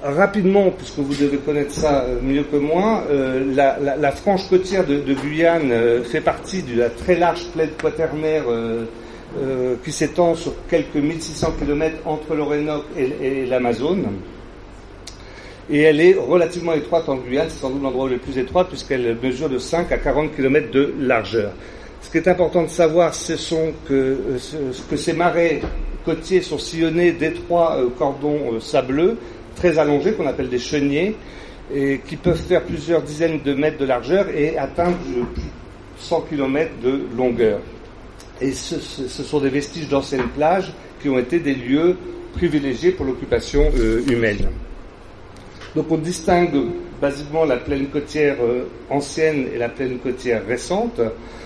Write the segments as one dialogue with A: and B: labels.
A: rapidement, puisque vous devez connaître ça mieux que moi, la frange côtière de Guyane fait partie de la très large plaine quaternaire qui s'étend sur quelques 1600 km entre l'Orénoque et l'Amazone. Et elle est relativement étroite en Guyane, c'est sans doute l'endroit le plus étroit puisqu'elle mesure de 5 à 40 km de largeur. Ce qui est important de savoir, c'est que ces marais côtiers sont sillonnés d'étroits cordons sableux, très allongés, qu'on appelle des cheniers, et qui peuvent faire plusieurs dizaines de mètres de largeur et atteindre 100 km de longueur. Et ce sont des vestiges d'anciennes plages qui ont été des lieux privilégiés pour l'occupation humaine. Donc on distingue basiquement la plaine côtière ancienne et la plaine côtière récente.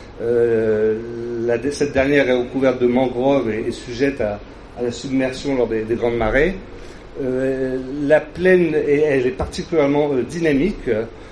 A: Cette dernière est recouverte de mangroves et est sujette à la submersion lors des grandes marées. La plaine, elle est particulièrement dynamique.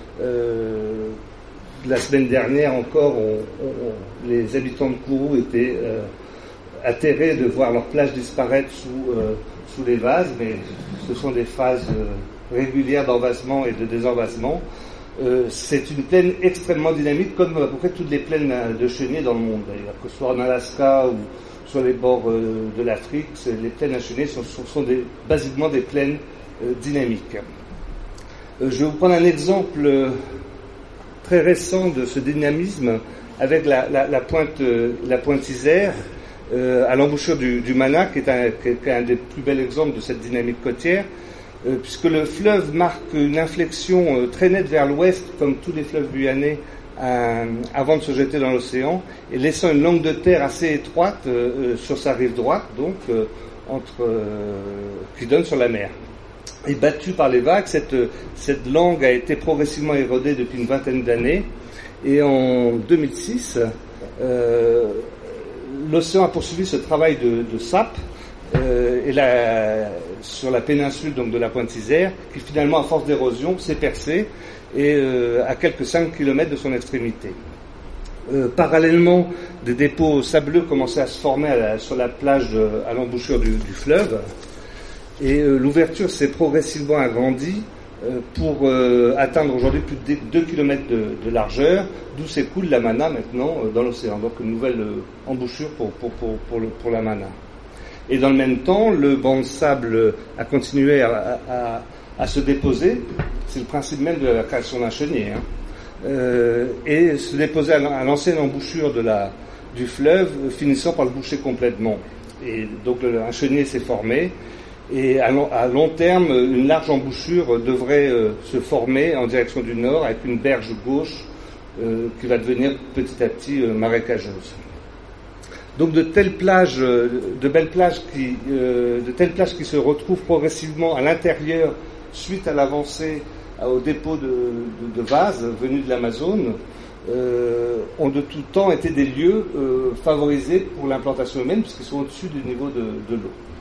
A: La semaine dernière encore, les habitants de Kourou étaient atterrés de voir leur plage disparaître sous les vases, mais ce sont des phases régulières d'envasement et de désenvasement. C'est une plaine extrêmement dynamique, comme à peu près toutes les plaines de cheniers dans le monde, d'ailleurs, que ce soit en Alaska ou sur les bords de l'Afrique. Les plaines à cheniers sont basiquement des plaines dynamiques. Je vais vous prendre un exemple très récent de ce dynamisme avec la pointe Isère, à l'embouchure du Mana, qui est un des plus bels exemples de cette dynamique côtière, puisque le fleuve marque une inflexion très nette vers l'ouest, comme tous les fleuves guyanais, avant de se jeter dans l'océan, et laissant une langue de terre assez étroite sur sa rive droite, donc qui donne sur la mer. Et battue par les vagues, cette langue a été progressivement érodée depuis une vingtaine d'années, et en 2006, l'océan a poursuivi ce travail de sape sur la péninsule donc de la pointe Isère, qui finalement, à force d'érosion, s'est percée et à quelques 5 km de son extrémité. Parallèlement, des dépôts sableux commençaient à se former sur la plage à l'embouchure du fleuve, et l'ouverture s'est progressivement agrandie pour atteindre aujourd'hui plus de 2 km de largeur, d'où s'écoule la Mana maintenant dans l'océan. Donc une nouvelle embouchure pour la Mana. Et dans le même temps, le banc de sable a continué à se déposer. C'est le principe même de la création d'un chenier. Et se déposer à l'ancienne embouchure du fleuve, finissant par le boucher complètement. Et donc un chenier s'est formé. Et à long terme, une large embouchure devrait se former en direction du nord, avec une berge gauche qui va devenir petit à petit marécageuse. Donc de telles plages qui se retrouvent progressivement à l'intérieur suite à l'avancée au dépôt de vases venus de l'Amazone ont de tout temps été des lieux favorisés pour l'implantation humaine puisqu'ils sont au-dessus du niveau de l'eau.